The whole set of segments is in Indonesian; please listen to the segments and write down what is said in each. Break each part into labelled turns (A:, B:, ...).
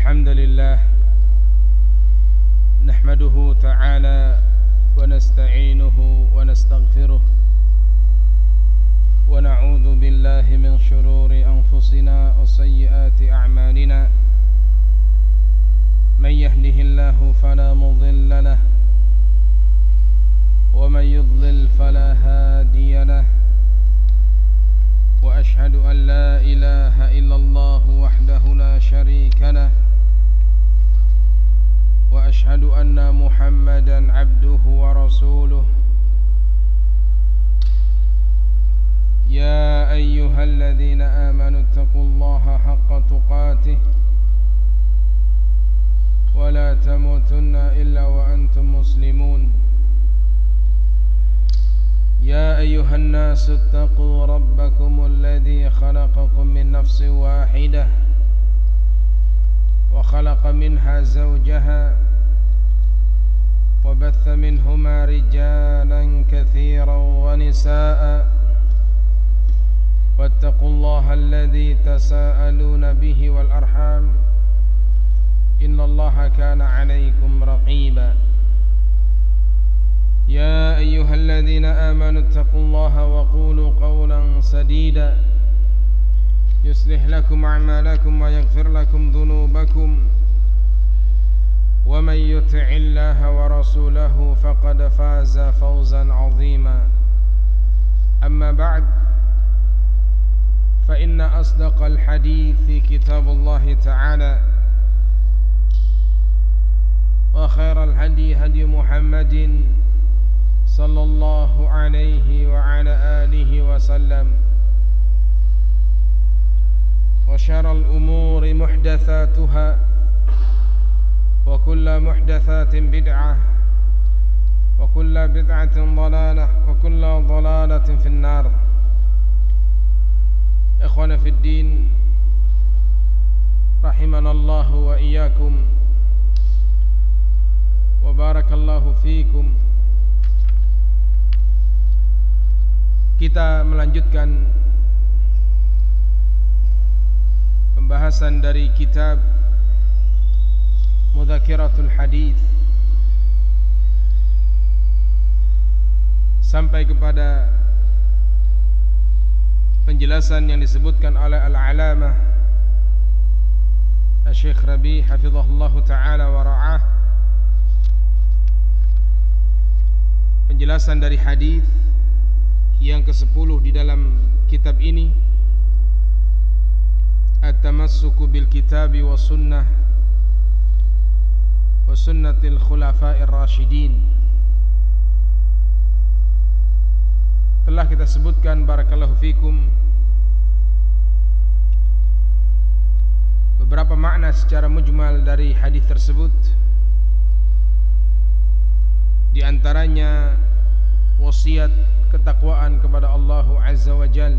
A: الحمد لله نحمده تعالى ونستعينه ونستغفره ونعوذ بالله من شرور أنفسنا وسيئات أعمالنا من يهده الله فلا مضل له ومن يضلل فلا هادي له وأشهد أن لا إله إلا الله وحده لا شريك له وأشهد أن محمدا عبده ورسوله يا أيها الذين آمنوا اتقوا الله حق تقاته ولا تموتن إلا وأنتم مسلمون يا أيها الناس اتقوا ربكم الذي خلقكم من نفس واحدة وخلق منها زوجها وبث منهما رجالا كثيرا ونساء واتقوا الله الذي تساءلون به والأرحام إن الله كان عليكم رقيبا يا أيها الذين آمنوا اتقوا الله وقولوا قولا سديدا يصلح لكم أعمالكم ويغفر لكم ذنوبكم ومن يطع الله ورسوله فقد فاز فوزا عظيما أما بعد فإن أصدق الحديث كتاب الله تعالى وخير الهدي هدي محمد صلى الله عليه وعلى آله وسلم وشر الأمور محدثاتها وكل محدثات بدعة وكل بدعة ضلالة وكل ضلالة في النار. إخوانا في الدين رحمنا الله وإياكم وبارك الله فيكم. Kita melanjutkan pembahasan dari kitab Mudzakkiratul Hadits sampai kepada penjelasan yang disebutkan oleh Al-Alamah Syekh Rabi hafizahullah ta'ala wa ra'ah, penjelasan dari hadis yang ke-10 di dalam kitab ini, at-tamassuku bil kitabi wa sunnah wa sunnatil khulafa'ir rasyidin. Telah kita sebutkan barakallahu fikum beberapa makna secara mujmal dari hadis tersebut. Di antaranya wasiat ketakwaan kepada Allah Azza wa Jal,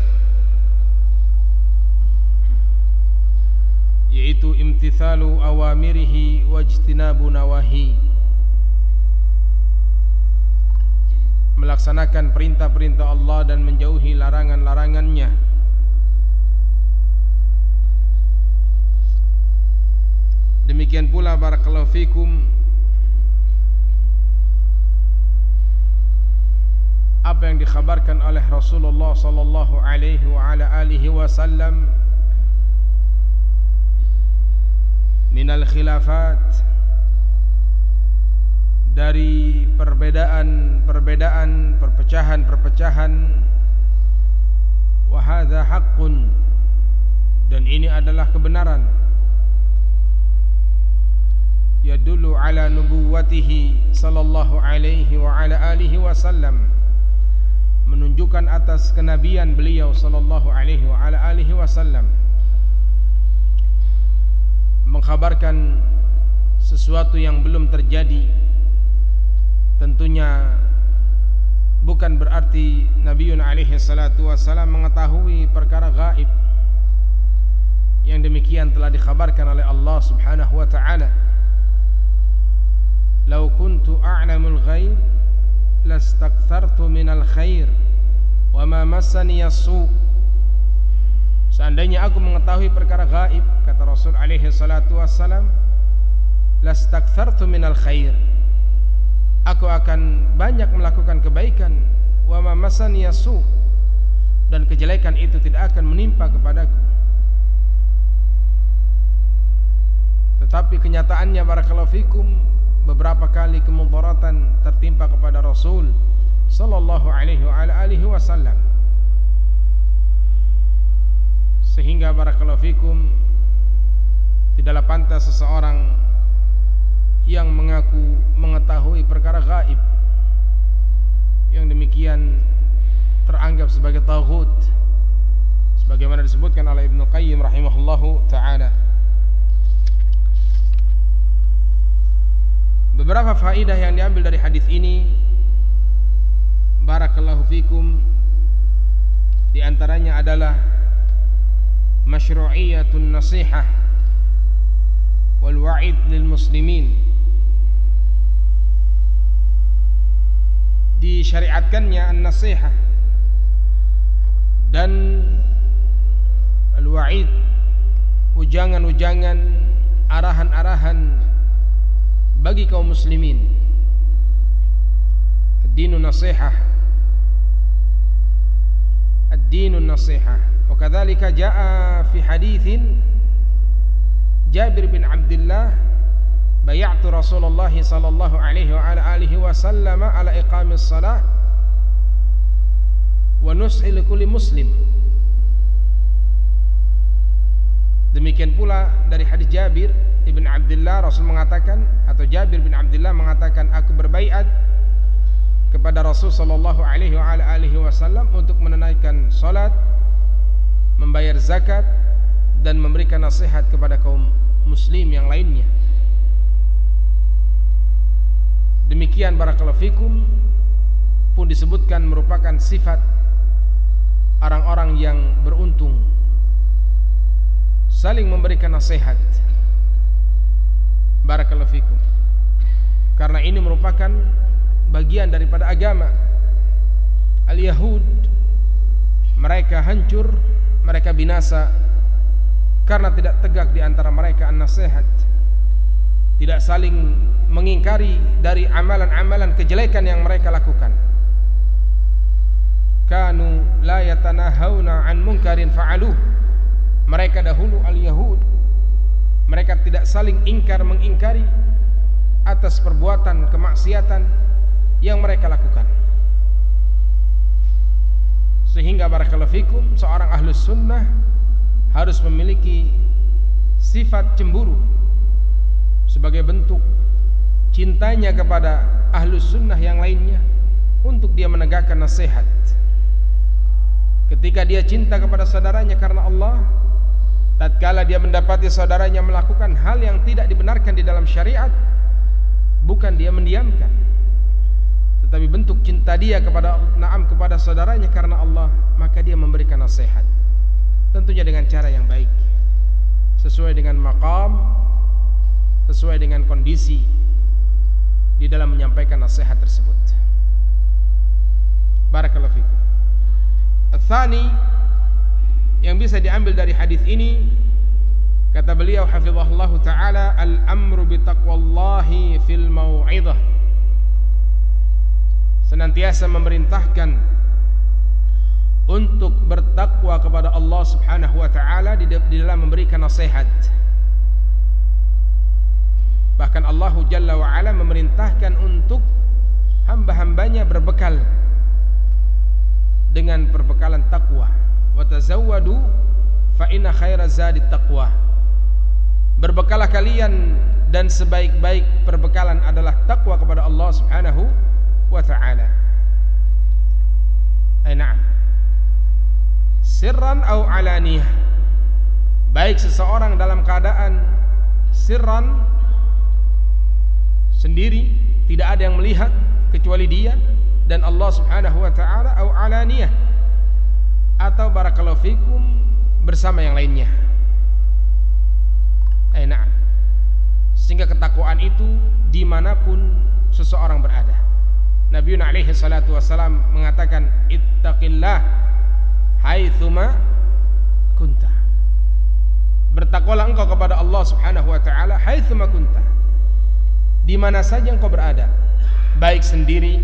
A: yaitu imtithalu awamirihi wajtinabu nawahi, melaksanakan perintah-perintah Allah dan menjauhi larangan-larangannya. Demikian pula barakallahu fikum apa yang dikhabarkan oleh Rasulullah sallallahu alaihi wa ala alihi wasallam minal khilafat, dari perbedaan, perpecahan, wa hadza haqqun, dan ini adalah kebenaran, yadullu ala nubuwwatihi sallallahu alaihi wa ala alihi wasallam, menunjukkan atas kenabian beliau sallallahu alaihi wa ala alihi wasallam, mengkhabarkan sesuatu yang belum terjadi. Tentunya bukan berarti Nabiun alaihi salatu wasallam mengetahui perkara gaib. Yang demikian telah dikhabarkan oleh Allah subhanahu wa ta'ala, "Lau kuntu a'lamul ghaib lastakthartu minal khair wa ma massani as-su." Seandainya aku mengetahui perkara gaib, kata Rasul alaihi salatu wassalam, lastakthartu minal khair, aku akan banyak melakukan kebaikan, wa ma masani yasu, dan kejelekan itu tidak akan menimpa kepadaku. Tetapi kenyataannya barakallahu fikum, beberapa kali kemudaratan tertimpa kepada Rasul sallallahu alaihi wa alihi wasallam, sehingga barakallahu fikum tidaklah pantas seseorang yang mengaku mengetahui perkara gaib yang demikian teranggap sebagai taghut, sebagaimana disebutkan oleh Ibnu Qayyim rahimahullahu taala. Beberapa faedah yang diambil dari hadis ini barakallahu fikum, di antaranya adalah masyru'iyatun nasihah wal wa'id lil muslimin, disyariatkannya an-nasihah dan al-wa'id, ujangan-ujangan, arahan-arahan bagi kaum muslimin. Ad-dinu nasihah, ad-dinu nasihah. Wa kadzalika jaa fi haditsin Jabir bin Abdullah, bay'atu Rasulullah sallallahu alaihi wa alihi wasallam ala iqamis shalah wa nushi li kulli muslim. Demikian pula dari hadis Jabir ibn Abdullah, Rasul mengatakan, atau Jabir bin Abdullah mengatakan, aku berbaiat kepada Rasul sallallahu alaihi wa alihi wasallam untuk menunaikan salat, membayar zakat, dan memberikan nasihat kepada kaum muslim yang lainnya. Demikian barakallahu fikum pun disebutkan merupakan sifat orang-orang yang beruntung, saling memberikan nasihat. Barakallahu fikum, karena ini merupakan bagian daripada agama. Al-Yahud, mereka hancur, mereka binasa karena tidak tegak di antara mereka an-nasihat, tidak saling mengingkari dari amalan-amalan kejelekan yang mereka lakukan. Kanu la yatanahawna an munkarin fa'aluh. Mereka dahulu al-Yahud, mereka tidak saling mengingkari atas perbuatan kemaksiatan yang mereka lakukan. Sehingga barakallahu fikum, seorang ahlus sunnah harus memiliki sifat cemburu sebagai bentuk cintanya kepada ahlus sunnah yang lainnya, untuk dia menegakkan nasihat. Ketika dia cinta kepada saudaranya karena Allah, tatkala dia mendapati saudaranya melakukan hal yang tidak dibenarkan di dalam syariat, bukan dia mendiamkan, tetapi bentuk cinta dia kepada saudaranya karena Allah, maka dia memberikan nasihat, tentunya dengan cara yang baik, sesuai dengan maqam, sesuai dengan kondisi di dalam menyampaikan nasihat tersebut. Barakallahu fikum. Al-thani, yang bisa diambil dari hadis ini, kata beliau hafizahullah taala, al-amru bi taqwallahi fil mau'izah, senantiasa memerintahkan untuk bertakwa kepada Allah Subhanahu wa taala di dalam memberikan nasihat. Bahkan Allah Jalla wa Ala memerintahkan untuk hamba-hambanya berbekal dengan perbekalan takwa. Wa tazawwadu fa inna khaira zadi taqwa. Berbekalah kalian, dan sebaik-baik perbekalan adalah takwa kepada Allah Subhanahu wa taala. Na'am. Sirran au alaniyah, baik seseorang dalam keadaan sirran, sendiri, tidak ada yang melihat kecuali dia dan Allah Subhanahu wa taala, au alaniyah, atau barakallahu fikum bersama yang lainnya. Na'am. Sehingga ketakwaan itu dimanapun seseorang berada. Nabi alaihi salatu wassalam mengatakan, ittaqillah haitsuma kunta. Bertakwalah engkau kepada Allah Subhanahu wa taala haitsuma kunta, di mana saja engkau berada, baik sendiri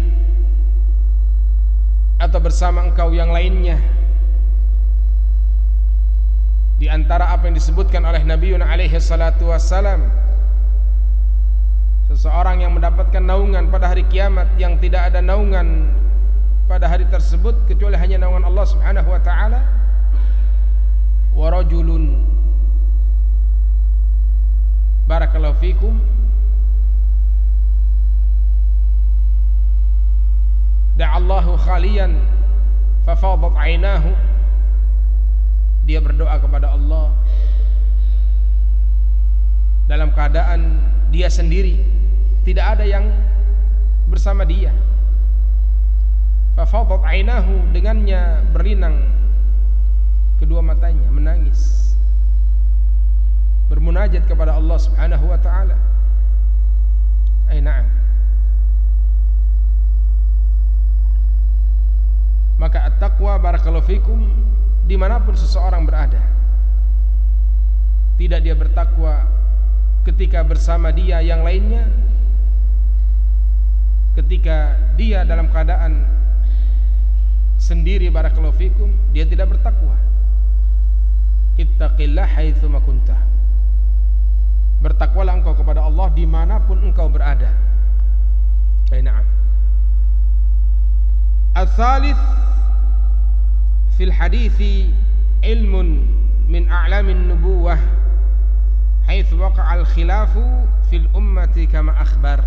A: atau bersama engkau yang lainnya. Di antara apa yang disebutkan oleh Nabiuna alaihi salatu wassalam, seseorang yang mendapatkan naungan pada hari kiamat yang tidak ada naungan pada hari tersebut kecuali hanya naungan Allah Subhanahu wa taala. Wa rajulun, barakallahu fikum, da'allahu khaliyan fafadat 'ainahu, dia berdoa kepada Allah dalam keadaan dia sendiri, tidak ada yang bersama dia. Fafadat 'ainahu, dengannya berlinang kedua matanya, menangis, bermunajat kepada Allah Subhanahu wa taala. Na'am. Maka at-taqwa, barakallahu fikum, dimanapun seseorang berada, tidak dia bertakwa ketika bersama dia yang lainnya, ketika dia dalam keadaan sendiri, barakallahu fikum, dia tidak bertakwa. Ittaqillah haitsuma kunta, bertakwalah engkau kepada Allah dimanapun engkau berada. Na'am. Al-thalith fil hadithi ilmun min a'lamin nubuwah haitsu waqa'a al-khilafu fil ummati kama akhbar.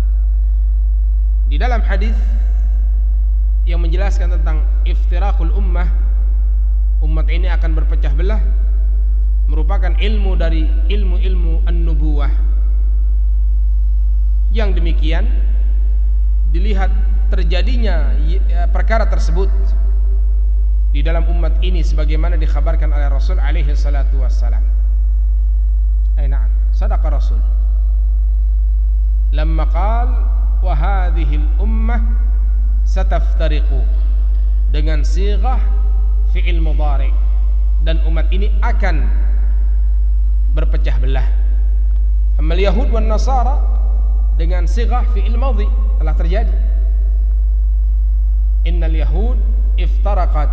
A: Di dalam hadis yang menjelaskan tentang iftiraqul ummah, umat ini akan berpecah belah, merupakan ilmu dari ilmu-ilmu an-nubuwah. Yang demikian dilihat terjadinya perkara tersebut di dalam umat ini sebagaimana dikhabarkan oleh Rasul alaihi salatu wassalam. Na'am, sadaqa Rasul lamma qala wa hadhihi al-ummah sataftariqu, dengan sighah fi'il mudhari', dan umat ini akan berpecah belah. Amma al-yahud wan nasara dengan sighah fi'il madhi, telah terjadi. Innal yahud iftaraqat,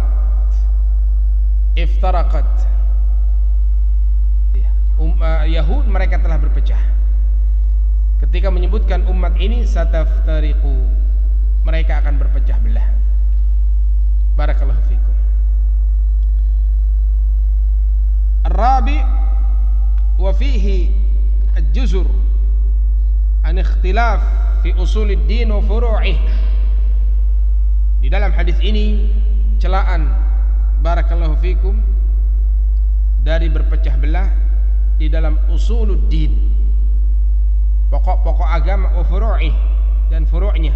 A: Yahud mereka telah berpecah. Ketika menyebutkan umat ini sataftariqu, mereka akan berpecah belah. Barakallahu fikum. Ar-rabi' wa fihi al-juzur an ikhtilaf fi usulid din wa furu'ih. Di dalam hadis ini celaan, barakallahu fikum, dari berpecah belah di dalam usuluddin, pokok-pokok agama, wa furu'ih, dan furu'nya.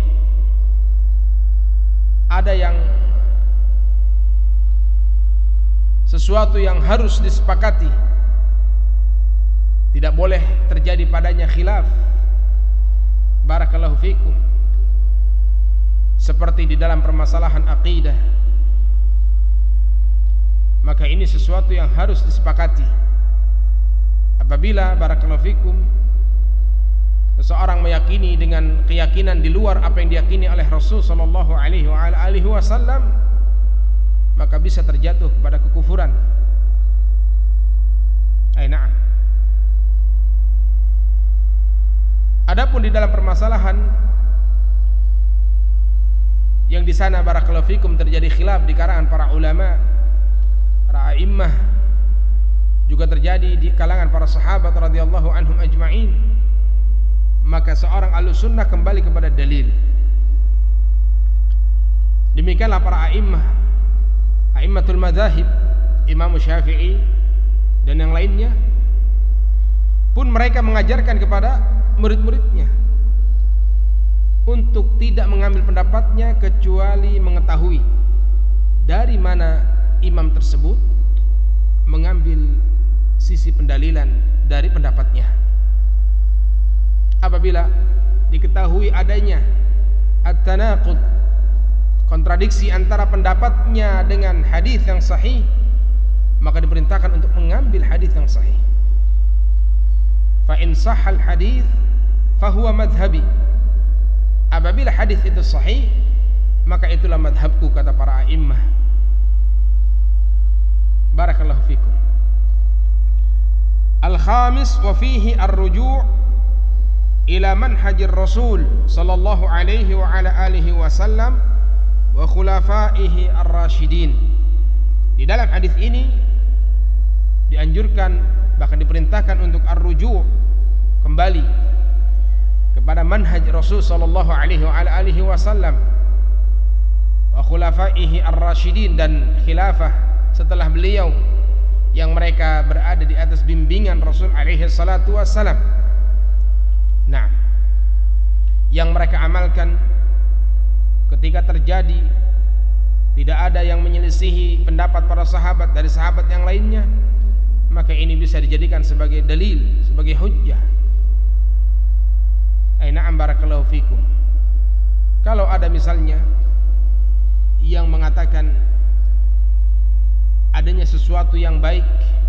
A: Ada yang sesuatu yang harus disepakati, tidak boleh terjadi padanya khilaf, barakallahu fikum, seperti di dalam permasalahan akidah. Maka ini sesuatu yang harus disepakati. Apabila, barakallahu fikum, seseorang meyakini dengan keyakinan di luar apa yang diyakini oleh Rasul sallallahu alaihi wasallam, maka bisa terjatuh kepada kekufuran. Na'am. Adapun di dalam permasalahan yang di sana, barakallahu fikum, terjadi khilaf di kalangan para ulama, para a'immah, juga terjadi di kalangan para sahabat radhiyallahu anhum ajma'in, maka seorang ahlussunnah kembali kepada dalil. Demikianlah para a'immah, a'immatul madzahib, Imam Syafi'i dan yang lainnya pun mereka mengajarkan kepada murid-muridnya untuk tidak mengambil pendapatnya kecuali mengetahui dari mana imam tersebut mengambil sisi pendalilan dari pendapatnya. Apabila diketahui adanya at-tanaqud, kontradiksi antara pendapatnya dengan hadis yang sahih, maka diperintahkan untuk mengambil hadis yang sahih. Fa in sahhal hadis fahuwa madhhabi. Apabila hadis itu sahih, maka itulah madhabku, kata para a'immah. Barakallahu fikum. Al-khamis wa fihi ar-ruju' ila manhajir Rasul sallallahu alaihi wa ala alihi wasallam wa khulafaihi ar-rasyidin. Di dalam hadis ini dianjurkan, bahkan diperintahkan untuk ar-ruju', kembali kepada manhaj Rasul sallallahu alaihi wa ala alihi wasallam wa khulafaihi ar-rasyidin, dan khilafah setelah beliau yang mereka berada di atas bimbingan Rasul alaihi salatu wassalam. Nah, yang mereka amalkan ketika terjadi tidak ada yang menyelisihi pendapat para sahabat dari sahabat yang lainnya, maka ini bisa dijadikan sebagai dalil, sebagai hujjah. Na'am, barakallahu fikum. Kalau ada misalnya yang mengatakan adanya sesuatu yang baik,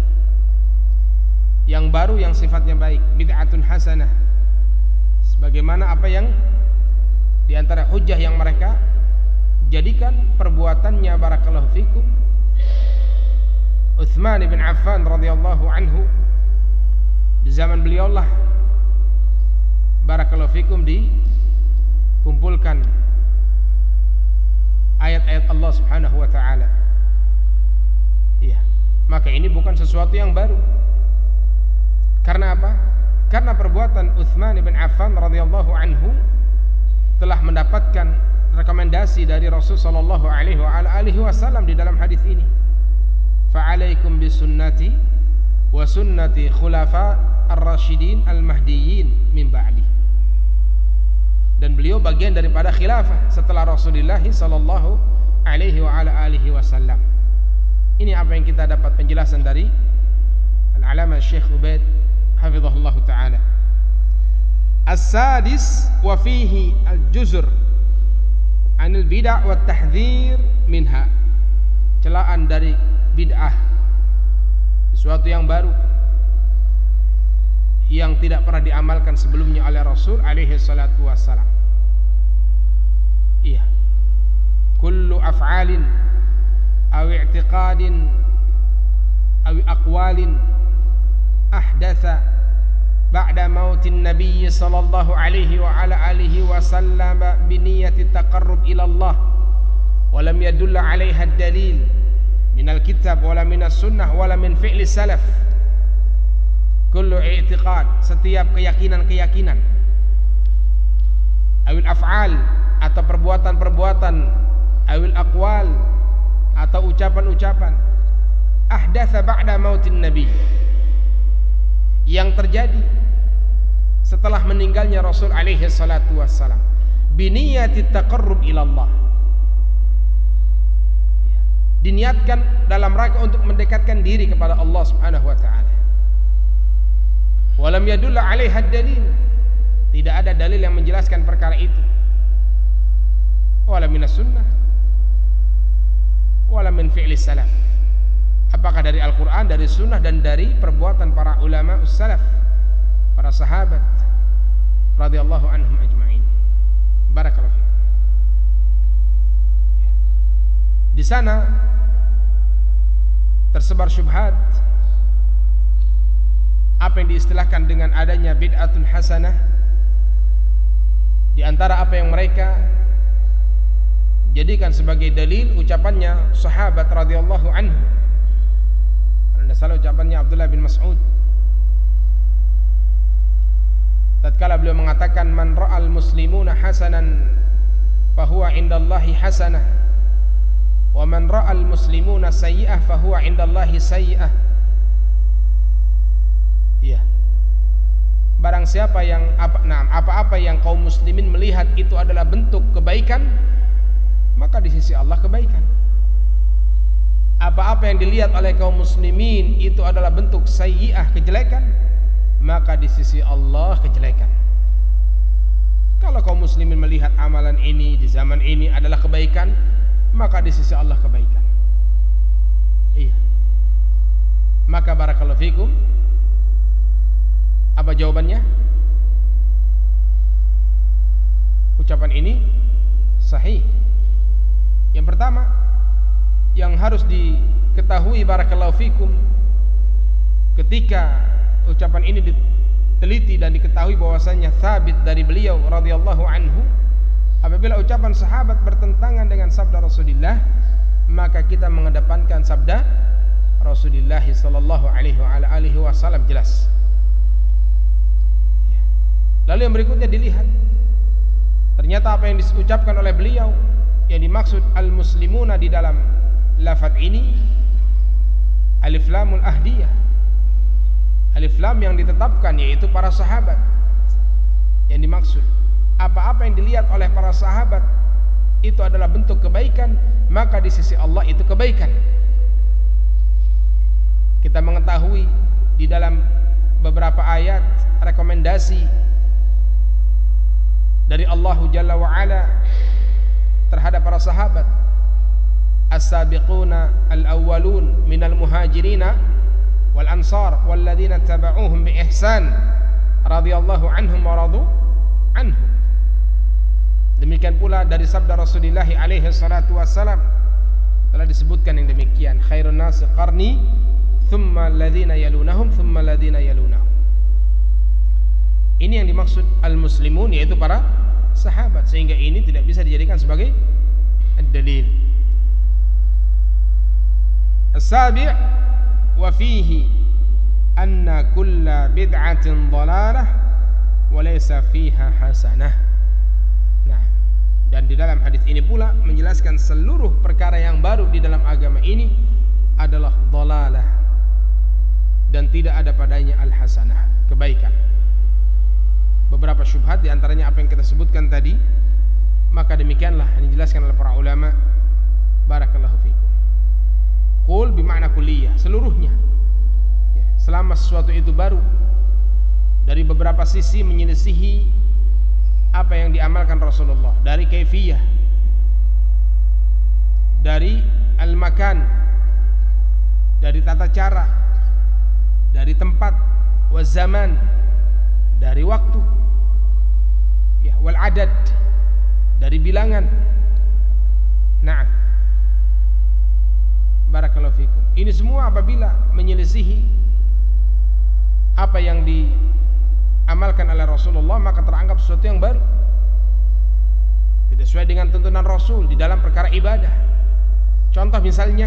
A: yang baru, yang sifatnya baik, bid'atun hasanah, sebagaimana apa yang di antara hujjah yang mereka jadikan perbuatannya, barakallahu fikum, Utsman bin Affan radhiyallahu anhu, di zaman beliau lah, barakallahu fikum, dikumpulkan ayat-ayat Allah Subhanahu wa taala. Iya, maka ini bukan sesuatu yang baru. Karena apa? Karena perbuatan Utsman bin Affan radhiyallahu anhu telah mendapatkan rekomendasi dari Rasul sallallahu alaihi wasallam di dalam hadis ini. Fa'alaikum bisunnati wa sunnati khulafa ar-rasyidin al-mahdiyyin min ba'di. Dan beliau bagian daripada khilafah setelah Rasulullah sallallahu alaihi wasallam. Ini apa yang kita dapat penjelasan dari Al-Alama Syekh Ubaid hafizahullah ta'ala. As-sadis wa fihi al-juzr anil bid'ah wa tahdhir minha. Celaan dari bid'ah, sesuatu yang baru yang tidak pernah diamalkan sebelumnya oleh Rasul alaihi salatu wassalam. Iya, kullu af'alin aw i'tiqadin aw aqwalin ahdatha ba'da mautin nabiy sallallahu alaihi wa ala alihi wasallam bi niyyati taqarrub ila Allah wa lam yadull 'alaiha ad-dalil min al-kitab wala min as-sunnah wala min fi'li salaf. Kullu i'tiqad, setiap keyakinan-keyakinan, awil af'al, atau perbuatan-perbuatan, awil aqwal, atau ucapan-ucapan, ahdatsa ba'da mautin nabi, yang terjadi setelah meninggalnya Rasul alaihi salatu wassalam, biniyati taqarrub ila Allah, diniatkan dalam rangka untuk mendekatkan diri kepada Allah Subhanahu wa taala. Walam yadull 'alaiha dalil, tidak ada dalil yang menjelaskan perkara itu. Wala minas sunnah wala min fi'li salaf, apakah dari Al-Quran, dari sunnah, dan dari perbuatan para ulama salaf, para sahabat radhiyallahu anhum ajma'in. Barakallahu fiikum. Di sana tersebar syubhat, apa yang diistilahkan dengan adanya bid'atun hasanah. Di antara apa yang mereka jadikan sebagai dalil ucapannya sahabat radhiyallahu anhu. Anda salah ucapannya Abdullah bin Mas'ud tatkala beliau mengatakan, man ra'al muslimuna hasanan fahuwa indallahi hasanah wa man ra'al muslimuna sayyi'ah fahuwa indallahi sayyi'ah. Iya, barang siapa yang apa-apa yang kaum muslimin melihat itu adalah bentuk kebaikan, maka di sisi Allah kebaikan. Apa-apa yang dilihat oleh kaum muslimin itu adalah bentuk sayyi'ah, kejelekan, maka di sisi Allah kejelekan. Kalau kaum muslimin melihat amalan ini di zaman ini adalah kebaikan, maka di sisi Allah kebaikan. Iya. Maka barakallahu fikum, apa jawabannya? Ucapan ini sahih. Yang pertama yang harus diketahui barakallahu fikum, ketika ucapan ini diteliti dan diketahui bahwasanya sabit dari beliau radhiyallahu anhu, apabila ucapan sahabat bertentangan dengan sabda Rasulullah, maka kita mengedepankan sabda Rasulullah sallallahu alaihi wasallam, jelas. Lalu yang berikutnya dilihat, ternyata apa yang diucapkan oleh beliau, yang dimaksud al-muslimuna di dalam lafaz ini alif lamul ahdiyah, alif lam yang ditetapkan, yaitu para sahabat. Yang dimaksud apa-apa yang dilihat oleh para sahabat itu adalah bentuk kebaikan, maka di sisi Allah itu kebaikan. Kita mengetahui di dalam beberapa ayat rekomendasi dari Allah Jalla wa Ala terhadap para sahabat. As-sabiquna al-awwalun minal muhajirina wal ansar walladzina tabauhum bi ihsan radhiyallahu anhum wa radu anhu. Demikian pula dari sabda Rasulullah alaihi salatu wassalam telah disebutkan yang demikian, khairun nasi qarni thumma alladhina yalunahum thumma alladhina yalunahum. Ini yang dimaksud al-muslimun, yaitu para sahabat, sehingga ini tidak bisa dijadikan sebagai dalil. As-sabi' wa fihi anna kulla bid'atin dhalalah wa laysa fiha hasanah. Nah, dan di dalam hadis ini pula menjelaskan seluruh perkara yang baru di dalam agama ini adalah dhalalah dan tidak ada padanya al-hasanah, kebaikan. Beberapa syubhat di antaranya apa yang kita sebutkan tadi, maka demikianlah yang dijelaskan oleh para ulama. Barakallahu fikum. Qul bimakna kulliyah, seluruhnya. Ya, selama sesuatu itu baru, dari beberapa sisi menyelisihi apa yang diamalkan Rasulullah, dari kaifiyah, dari al-makan, dari tata cara, dari tempat, wa zaman, dari waktu, ya, wal adad, dari bilangan. Nah, barakallahu fikum. Ini semua apabila menyelisihi apa yang diamalkan oleh Rasulullah, maka teranggap sesuatu yang baru, tidak sesuai dengan tuntunan Rasul di dalam perkara ibadah. Contoh misalnya,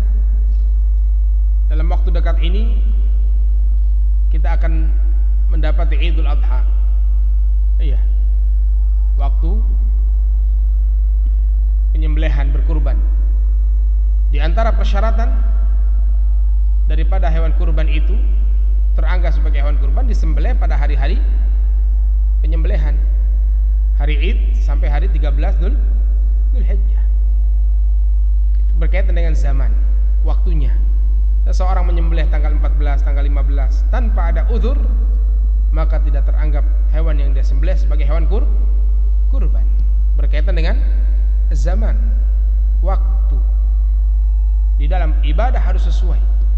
A: dalam waktu dekat ini kita akan mendapati Idul Adha. Iya, waktu penyembelihan, berkurban. Di antara persyaratan daripada hewan kurban itu teranggap sebagai hewan kurban disembelih pada hari-hari penyembelihan, hari Id sampai hari 13 Dzulhijjah. Berkaitan dengan zaman, waktunya. Seseorang menyembelih tanggal 14, tanggal 15 tanpa ada uzur, maka tidak teranggap hewan yang dia sembelih sebagai hewan kurban. Berkaitan dengan zaman, waktu. Di dalam ibadah harus sesuai.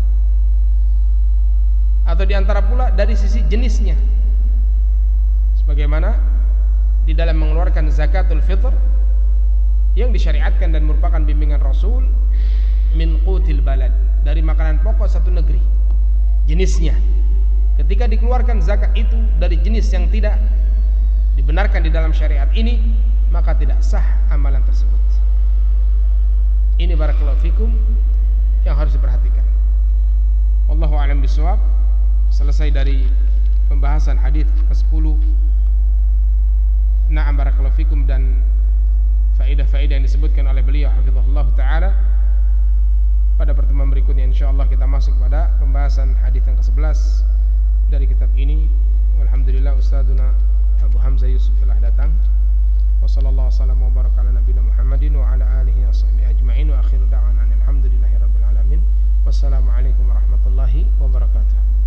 A: Atau diantara pula dari sisi jenisnya, sebagaimana di dalam mengeluarkan zakatul fitr yang disyariatkan dan merupakan bimbingan Rasul, min qutil balad, dari makanan pokok satu negeri, jenisnya. Ketika dikeluarkan zakat itu dari jenis yang tidak dibenarkan di dalam syariat ini, maka tidak sah amalan tersebut. Ini barakallahu fikum yang harus diperhatikan. Wallahu a'lam bishawab. Selesai dari pembahasan hadis ke-10. Na'am barakallahu fikum, dan faedah-faedah yang disebutkan oleh beliau hafizahullah taala. Pada pertemuan berikutnya insyaallah kita masuk pada pembahasan hadis yang ke-11 dari kitab ini. Alhamdulillah Ustadzuna Abu Hamzah Yusuf telah datang. Wassallallahu wasallam wa baraka ala nabiyina Muhammadin wa ala alihi wa sahbihi ajma'in, wa akhiru da'wana alhamdulillahi rabbil alamin. Wassalamualaikum warahmatullahi wabarakatuh.